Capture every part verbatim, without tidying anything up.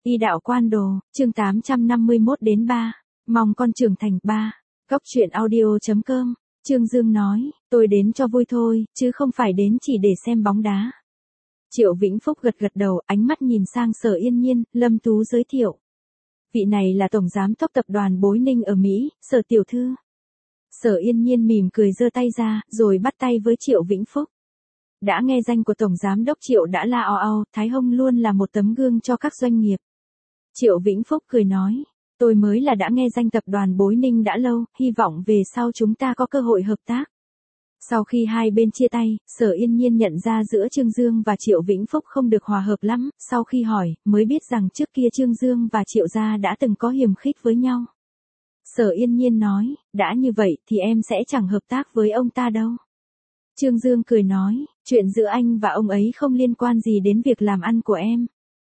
Y đạo quan đồ, chương tám trăm năm mươi mốt đến ba. Mong con trưởng thành ba. Góc truyện audio.com. Trương Dương nói, tôi đến cho vui thôi, chứ không phải đến chỉ để xem bóng đá. Triệu Vĩnh Phúc gật gật đầu, ánh mắt nhìn sang Sở Yên Nhiên. Lâm Tú giới thiệu. Vị này là Tổng Giám đốc Tập đoàn Bối Ninh ở Mỹ, Sở Tiểu Thư. Sở Yên Nhiên mỉm cười giơ tay ra, rồi bắt tay với Triệu Vĩnh Phúc. Đã nghe danh của Tổng Giám đốc Triệu đã la o o, Thái Hông luôn là một tấm gương cho các doanh nghiệp. Triệu Vĩnh Phúc cười nói, tôi mới là đã nghe danh Tập đoàn Bối Ninh đã lâu, hy vọng về sau chúng ta có cơ hội hợp tác. Sau khi hai bên chia tay, Sở Yên Nhiên nhận ra giữa Trương Dương và Triệu Vĩnh Phúc không được hòa hợp lắm, sau khi hỏi, mới biết rằng trước kia Trương Dương và Triệu gia đã từng có hiềm khích với nhau. Sở Yên Nhiên nói, đã như vậy thì em sẽ chẳng hợp tác với ông ta đâu. Trương Dương cười nói, chuyện giữa anh và ông ấy không liên quan gì đến việc làm ăn của em.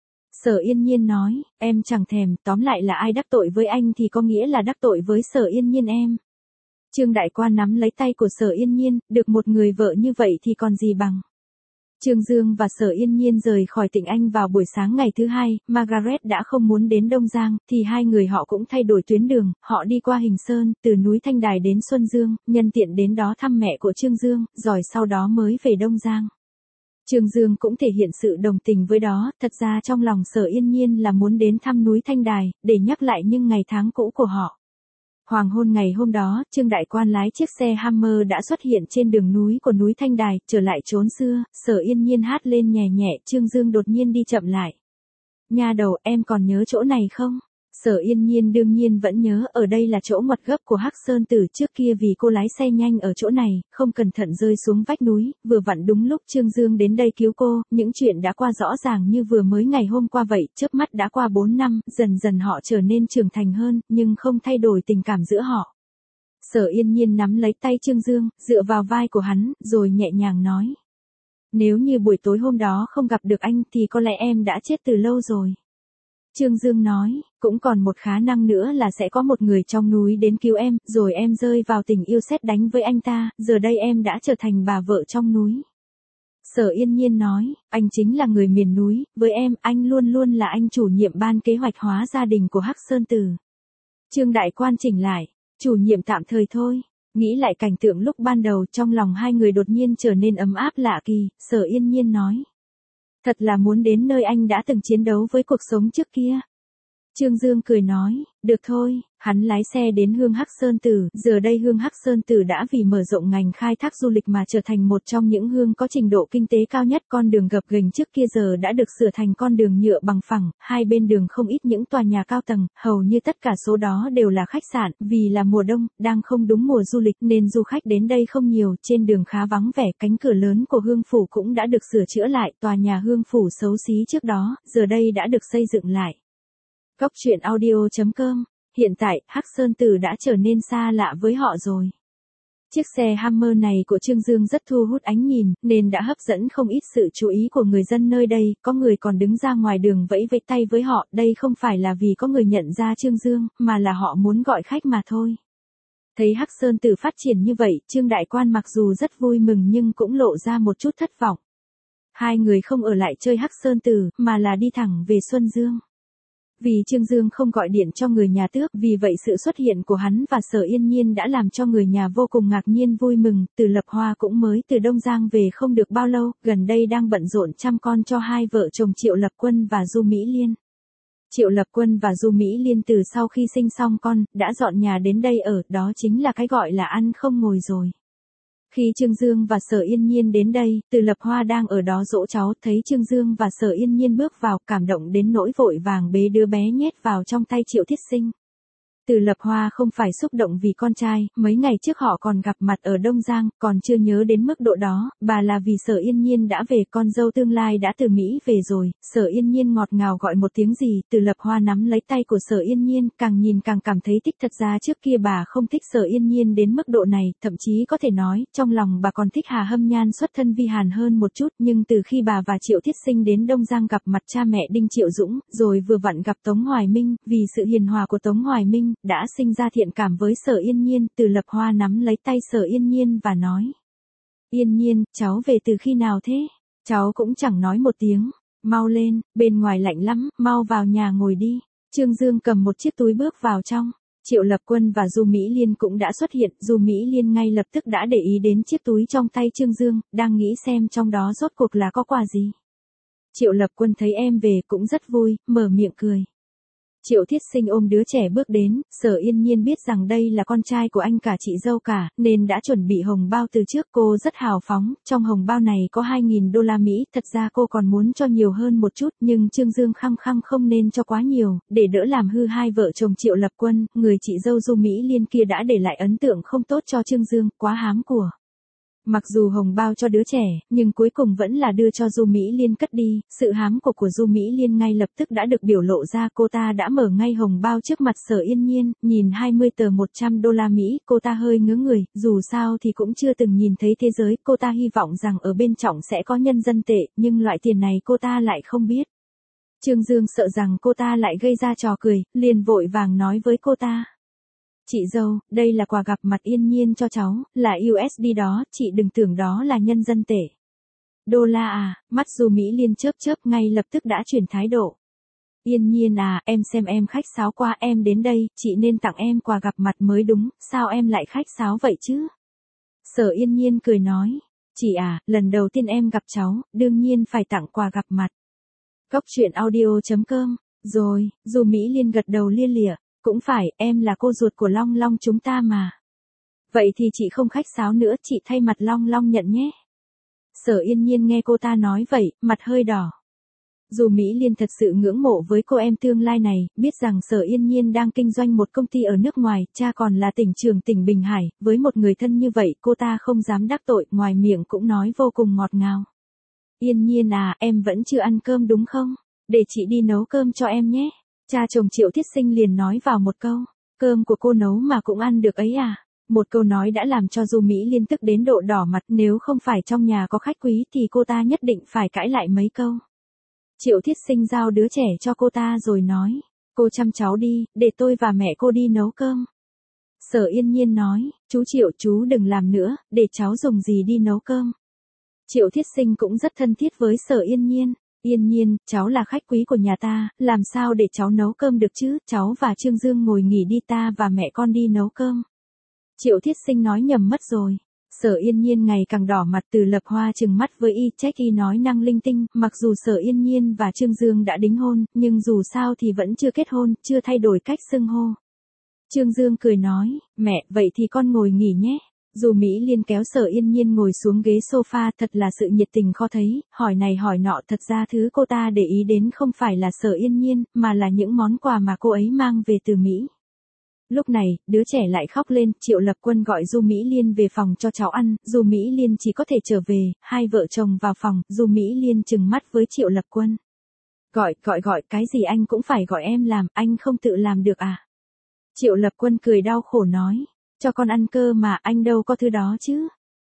Sở Yên Nhiên nói, em chẳng thèm, tóm lại là ai đắc tội với anh thì có nghĩa là đắc tội với Sở Yên Nhiên em. Trương Đại Quan nắm lấy tay của Sở Yên Nhiên, được một người vợ như vậy thì còn gì bằng. Trương Dương và Sở Yên Nhiên rời khỏi tỉnh Anh vào buổi sáng ngày thứ hai, Margaret đã không muốn đến Đông Giang, thì hai người họ cũng thay đổi tuyến đường, họ đi qua Hình Sơn, từ núi Thanh Đài đến Xuân Dương, nhân tiện đến đó thăm mẹ của Trương Dương, rồi sau đó mới về Đông Giang. Trương Dương cũng thể hiện sự đồng tình với đó, thật ra trong lòng Sở Yên Nhiên là muốn đến thăm núi Thanh Đài, để nhắc lại những ngày tháng cũ của họ. Hoàng hôn ngày hôm đó, Trương Đại Quan lái chiếc xe Hammer đã xuất hiện trên đường núi của núi Thanh Đài, trở lại chốn xưa, Sở Yên Nhiên hát lên nhẹ nhẹ, Trương Dương đột nhiên đi chậm lại. Nha đầu, em còn nhớ chỗ này không? Sở Yên Nhiên đương nhiên vẫn nhớ, ở đây là chỗ ngoặt gấp của Hắc Sơn Tử, trước kia vì cô lái xe nhanh ở chỗ này, không cẩn thận rơi xuống vách núi, vừa vặn đúng lúc Trương Dương đến đây cứu cô, những chuyện đã qua rõ ràng như vừa mới ngày hôm qua vậy, chớp mắt đã qua bốn năm, dần dần họ trở nên trưởng thành hơn, nhưng không thay đổi tình cảm giữa họ. Sở Yên Nhiên nắm lấy tay Trương Dương, dựa vào vai của hắn, rồi nhẹ nhàng nói. Nếu như buổi tối hôm đó không gặp được anh thì có lẽ em đã chết từ lâu rồi. Trương Dương nói, cũng còn một khả năng nữa là sẽ có một người trong núi đến cứu em, rồi em rơi vào tình yêu sét đánh với anh ta, giờ đây em đã trở thành bà vợ trong núi. Sở Yên Nhiên nói, anh chính là người miền núi, với em, anh luôn luôn là anh chủ nhiệm ban kế hoạch hóa gia đình của Hắc Sơn Tử. Trương Đại Quan chỉnh lại, chủ nhiệm tạm thời thôi. Nghĩ lại cảnh tượng lúc ban đầu, trong lòng hai người đột nhiên trở nên ấm áp lạ kỳ, Sở Yên Nhiên nói. Thật là muốn đến nơi anh đã từng chiến đấu với cuộc sống trước kia. Trương Dương cười nói, được thôi, hắn lái xe đến Hương Hắc Sơn Tử, giờ đây Hương Hắc Sơn Tử đã vì mở rộng ngành khai thác du lịch mà trở thành một trong những hương có trình độ kinh tế cao nhất, con đường gập ghềnh trước kia giờ đã được sửa thành con đường nhựa bằng phẳng, hai bên đường không ít những tòa nhà cao tầng, hầu như tất cả số đó đều là khách sạn, vì là mùa đông, đang không đúng mùa du lịch nên du khách đến đây không nhiều, trên đường khá vắng vẻ, cánh cửa lớn của Hương Phủ cũng đã được sửa chữa lại, tòa nhà Hương Phủ xấu xí trước đó, giờ đây đã được xây dựng lại. Góc truyện audio.com. Hiện tại, Hắc Sơn Tử đã trở nên xa lạ với họ rồi. Chiếc xe Hammer này của Trương Dương rất thu hút ánh nhìn, nên đã hấp dẫn không ít sự chú ý của người dân nơi đây, có người còn đứng ra ngoài đường vẫy vẫy tay với họ, đây không phải là vì có người nhận ra Trương Dương, mà là họ muốn gọi khách mà thôi. Thấy Hắc Sơn Tử phát triển như vậy, Trương Đại Quan mặc dù rất vui mừng nhưng cũng lộ ra một chút thất vọng. Hai người không ở lại chơi Hắc Sơn Tử, mà là đi thẳng về Xuân Dương. Vì Trương Dương không gọi điện cho người nhà Tước, vì vậy sự xuất hiện của hắn và Sở Yên Nhiên đã làm cho người nhà vô cùng ngạc nhiên vui mừng, Từ Lập Hoa cũng mới từ Đông Giang về không được bao lâu, gần đây đang bận rộn chăm con cho hai vợ chồng Triệu Lập Quân và Du Mỹ Liên. Triệu Lập Quân và Du Mỹ Liên từ sau khi sinh xong con, đã dọn nhà đến đây ở, đó chính là cái gọi là ăn không ngồi rồi. Khi Trương Dương và Sở Yên Nhiên đến đây, Từ Lập Hoa đang ở đó dỗ cháu, thấy Trương Dương và Sở Yên Nhiên bước vào, cảm động đến nỗi vội vàng bế đứa bé nhét vào trong tay Triệu Thiết Sinh. Từ Lập Hoa không phải xúc động vì con trai, mấy ngày trước họ còn gặp mặt ở Đông Giang, còn chưa nhớ đến mức độ đó, bà là vì Sở Yên Nhiên đã về, con dâu tương lai đã từ Mỹ về rồi. Sở Yên Nhiên ngọt ngào gọi một tiếng gì, Từ Lập Hoa nắm lấy tay của Sở Yên Nhiên, càng nhìn càng cảm thấy thích, thật ra trước kia bà không thích Sở Yên Nhiên đến mức độ này, thậm chí có thể nói, trong lòng bà còn thích Hà Hâm Nhan xuất thân Vi Hàn hơn một chút, nhưng từ khi bà và Triệu Thiết Sinh đến Đông Giang gặp mặt cha mẹ Đinh Triệu Dũng, rồi vừa vặn gặp Tống Hoài Minh, vì sự hiền hòa của Tống Hoài Minh, đã sinh ra thiện cảm với Sở Yên Nhiên. Từ Lập Hoa nắm lấy tay Sở Yên Nhiên và nói. Yên Nhiên, cháu về từ khi nào thế? Cháu cũng chẳng nói một tiếng. Mau lên, bên ngoài lạnh lắm, mau vào nhà ngồi đi. Trương Dương cầm một chiếc túi bước vào trong. Triệu Lập Quân và Du Mỹ Liên cũng đã xuất hiện, Du Mỹ Liên ngay lập tức đã để ý đến chiếc túi trong tay Trương Dương, đang nghĩ xem trong đó rốt cuộc là có quà gì. Triệu Lập Quân thấy em về cũng rất vui, mở miệng cười. Triệu Thiết Sinh ôm đứa trẻ bước đến, Sở Yên Nhiên biết rằng đây là con trai của anh cả chị dâu cả, nên đã chuẩn bị hồng bao từ trước. Cô rất hào phóng, trong hồng bao này có hai nghìn đô la Mỹ, thật ra cô còn muốn cho nhiều hơn một chút, nhưng Trương Dương khăng khăng không nên cho quá nhiều, để đỡ làm hư hai vợ chồng Triệu Lập Quân. Người chị dâu Du Mỹ Liên kia đã để lại ấn tượng không tốt cho Trương Dương, quá hám của. Mặc dù hồng bao cho đứa trẻ, nhưng cuối cùng vẫn là đưa cho Du Mỹ Liên cất đi. Sự hám của của Du Mỹ Liên ngay lập tức đã được biểu lộ ra. Cô ta đã mở ngay hồng bao trước mặt Sở Yên Nhiên, nhìn hai mươi tờ một trăm đô la Mỹ, cô ta hơi ngớ người, dù sao thì cũng chưa từng nhìn thấy thế giới. Cô ta hy vọng rằng ở bên trong sẽ có nhân dân tệ, nhưng loại tiền này cô ta lại không biết. Trương Dương sợ rằng cô ta lại gây ra trò cười, liền vội vàng nói với cô ta. Chị dâu, đây là quà gặp mặt Yên Nhiên cho cháu, là u ét đê đó, chị đừng tưởng đó là nhân dân tệ. Đô la à, mắt Du Mỹ Liên chớp chớp ngay lập tức đã chuyển thái độ. Yên Nhiên à, em xem em khách sáo quá, em đến đây, chị nên tặng em quà gặp mặt mới đúng, sao em lại khách sáo vậy chứ? Sở Yên Nhiên cười nói, chị à, lần đầu tiên em gặp cháu, đương nhiên phải tặng quà gặp mặt. Cốc truyện audio chấm com, rồi, Du Mỹ Liên gật đầu lia lịa. Cũng phải, em là cô ruột của Long Long chúng ta mà. Vậy thì chị không khách sáo nữa, chị thay mặt Long Long nhận nhé. Sở Yên Nhiên nghe cô ta nói vậy, mặt hơi đỏ. Dù Mỹ Liên thật sự ngưỡng mộ với cô em tương lai này, biết rằng Sở Yên Nhiên đang kinh doanh một công ty ở nước ngoài, cha còn là tỉnh trưởng tỉnh Bình Hải, với một người thân như vậy cô ta không dám đắc tội, ngoài miệng cũng nói vô cùng ngọt ngào. Yên Nhiên à, em vẫn chưa ăn cơm đúng không? Để chị đi nấu cơm cho em nhé. Cha chồng Triệu Thiết Sinh liền nói vào một câu, cơm của cô nấu mà cũng ăn được ấy à? Một câu nói đã làm cho Du Mỹ Liên tức đến độ đỏ mặt, nếu không phải trong nhà có khách quý thì cô ta nhất định phải cãi lại mấy câu. Triệu Thiết Sinh giao đứa trẻ cho cô ta rồi nói, cô chăm cháu đi, để tôi và mẹ cô đi nấu cơm. Sở Yên Nhiên nói, chú Triệu chú đừng làm nữa, để cháu dùng gì đi nấu cơm. Triệu Thiết Sinh cũng rất thân thiết với Sở Yên Nhiên. Yên Nhiên, cháu là khách quý của nhà ta, làm sao để cháu nấu cơm được chứ, cháu và Trương Dương ngồi nghỉ đi, ta và mẹ con đi nấu cơm. Triệu Thiết Sinh nói nhầm mất rồi. Sở Yên Nhiên ngày càng đỏ mặt, Từ Lập Hoa trừng mắt với y, trách y nói năng linh tinh, mặc dù Sở Yên Nhiên và Trương Dương đã đính hôn, nhưng dù sao thì vẫn chưa kết hôn, chưa thay đổi cách xưng hô. Trương Dương cười nói, mẹ, vậy thì con ngồi nghỉ nhé. Dù Mỹ Liên kéo Sở Yên Nhiên ngồi xuống ghế sofa, thật là sự nhiệt tình khó thấy, hỏi này hỏi nọ, thật ra thứ cô ta để ý đến không phải là Sở Yên Nhiên, mà là những món quà mà cô ấy mang về từ Mỹ. Lúc này, đứa trẻ lại khóc lên, Triệu Lập Quân gọi Du Mỹ Liên về phòng cho cháu ăn, Du Mỹ Liên chỉ có thể trở về, hai vợ chồng vào phòng, Du Mỹ Liên trừng mắt với Triệu Lập Quân. Gọi, gọi gọi, cái gì anh cũng phải gọi em làm, anh không tự làm được à? Triệu Lập Quân cười đau khổ nói. Cho con ăn cơ mà, anh đâu có thứ đó chứ.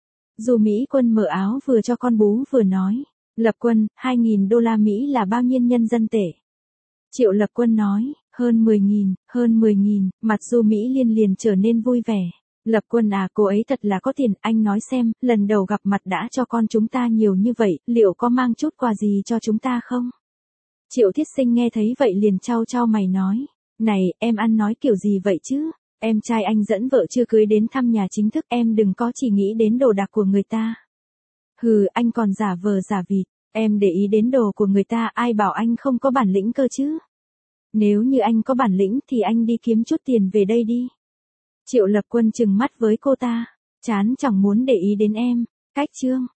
Dù Mỹ Quân mở áo vừa cho con bú vừa nói. Lập Quân, hai nghìn đô la Mỹ là bao nhiêu nhân dân tệ? Triệu Lập Quân nói, hơn mười nghìn, hơn mười nghìn, mặt Du Mỹ Liên liền trở nên vui vẻ. Lập Quân à, cô ấy thật là có tiền, anh nói xem, lần đầu gặp mặt đã cho con chúng ta nhiều như vậy, liệu có mang chút quà gì cho chúng ta không? Triệu Thiết Sinh nghe thấy vậy liền chau chau mày nói. Này, em ăn nói kiểu gì vậy chứ? Em trai anh dẫn vợ chưa cưới đến thăm nhà chính thức, em đừng có chỉ nghĩ đến đồ đạc của người ta. Hừ, anh còn giả vờ giả vịt, em để ý đến đồ của người ta, ai bảo anh không có bản lĩnh cơ chứ. Nếu như anh có bản lĩnh thì anh đi kiếm chút tiền về đây đi. Triệu Lập Quân trừng mắt với cô ta, chán chẳng muốn để ý đến em, cách chương.